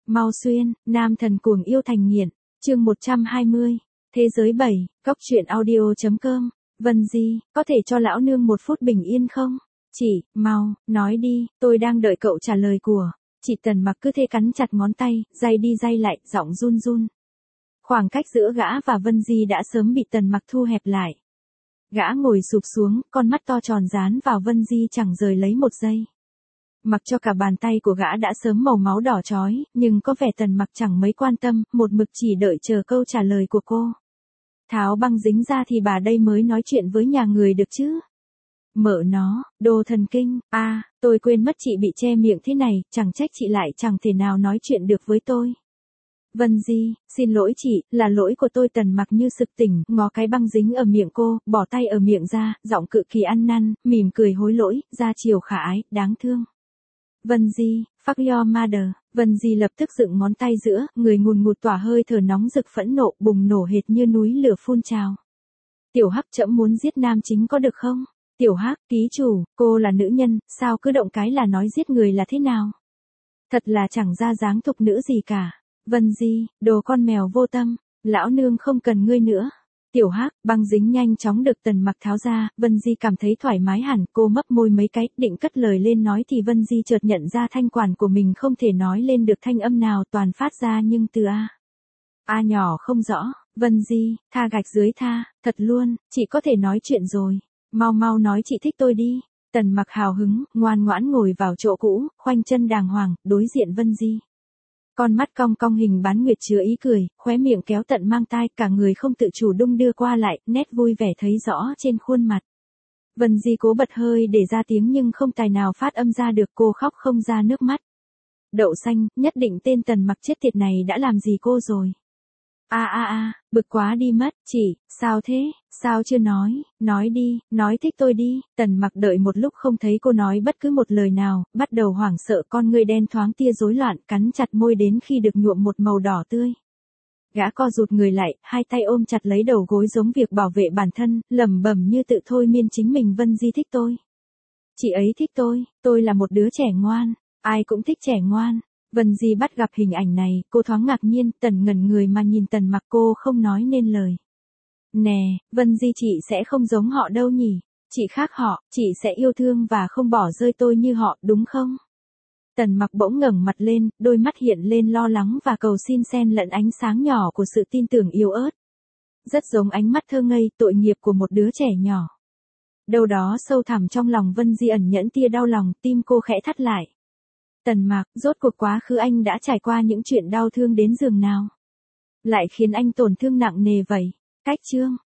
Mau xuyên, nam thần cuồng yêu thành nghiện, chương 120, thế giới 7, góc truyện audio.com, Vân Di, có thể cho lão nương một phút bình yên không? Chị, mau, nói đi, tôi đang đợi cậu trả lời của. Chị Tần Mặc cứ thế cắn chặt ngón tay, day đi day lại, giọng run run. Khoảng cách giữa gã và Vân Di đã sớm bị Tần Mặc thu hẹp lại. Gã ngồi sụp xuống, con mắt to tròn dán vào Vân Di chẳng rời lấy một giây. Mặc cho cả bàn tay của gã đã sớm màu máu đỏ chói, nhưng có vẻ Tần Mặc chẳng mấy quan tâm, một mực chỉ đợi chờ câu trả lời của cô. Tháo băng dính ra thì bà đây mới nói chuyện với nhà người được chứ. Mợ nó, đồ thần kinh, tôi quên mất chị bị che miệng thế này, chẳng trách chị lại chẳng thể nào nói chuyện được với tôi. Vân Di, xin lỗi chị, là lỗi của tôi. Tần Mặc như sực tỉnh, ngó cái băng dính ở miệng cô, bỏ tay ở miệng ra, giọng cực kỳ ăn năn, mỉm cười hối lỗi, ra chiều khả ái, đáng thương. Vân Di, fuck your mother. Vân Di lập tức dựng ngón tay giữa, người ngùn ngụt tỏa hơi thở nóng rực phẫn nộ, bùng nổ hệt như núi lửa phun trào. Tiểu Hắc trẫm muốn giết nam chính có được không? Tiểu Hắc, ký chủ, cô là nữ nhân, sao cứ động cái là nói giết người là thế nào? Thật là chẳng ra dáng thục nữ gì cả. Vân Di, đồ con mèo vô tâm, lão nương không cần ngươi nữa. Tiểu Hắc, băng dính nhanh chóng được Tần Mặc tháo ra, Vân Di cảm thấy thoải mái hẳn, cô mấp môi mấy cái, định cất lời lên nói thì Vân Di chợt nhận ra thanh quản của mình không thể nói lên được thanh âm nào, toàn phát ra nhưng từ A nhỏ không rõ. Vân Di, tha gạch dưới tha, thật luôn, chị có thể nói chuyện rồi. Mau mau nói chị thích tôi đi. Tần Mặc hào hứng, ngoan ngoãn ngồi vào chỗ cũ, khoanh chân đàng hoàng, đối diện Vân Di. Con mắt cong cong hình bán nguyệt chứa ý cười, khóe miệng kéo tận mang tai, cả người không tự chủ đung đưa qua lại, nét vui vẻ thấy rõ trên khuôn mặt. Vân Di cố bật hơi để ra tiếng nhưng không tài nào phát âm ra được, cô khóc không ra nước mắt. Đậu xanh, nhất định tên Tần Mặc chết tiệt này đã làm gì cô rồi. Bực quá đi mất. Chị, sao thế, sao chưa nói đi, nói thích tôi đi. Tần Mặc đợi một lúc không thấy cô nói bất cứ một lời nào, bắt đầu hoảng sợ, con người đen thoáng tia rối loạn, cắn chặt môi đến khi được nhuộm một màu đỏ tươi. Gã co rụt người lại, hai tay ôm chặt lấy đầu gối giống việc bảo vệ bản thân, lẩm bẩm như tự thôi miên chính mình. Vân Di thích tôi. Chị ấy thích tôi là một đứa trẻ ngoan, ai cũng thích trẻ ngoan. Vân Di bắt gặp hình ảnh này, cô thoáng ngạc nhiên, ngẩn người mà nhìn Tần Mặc, cô không nói nên lời. Nè, Vân Di, chị sẽ không giống họ đâu nhỉ? Chị khác họ, chị sẽ yêu thương và không bỏ rơi tôi như họ, đúng không? Tần Mặc bỗng ngẩng mặt lên, đôi mắt hiện lên lo lắng và cầu xin xen lẫn ánh sáng nhỏ của sự tin tưởng yếu ớt. Rất giống ánh mắt thơ ngây, tội nghiệp của một đứa trẻ nhỏ. Đâu đó sâu thẳm trong lòng Vân Di ẩn nhẫn tia đau lòng, tim cô khẽ thắt lại. Tần Mặc, rốt cuộc quá khứ anh đã trải qua những chuyện đau thương đến giường nào? Lại khiến anh tổn thương nặng nề vậy? Cách chương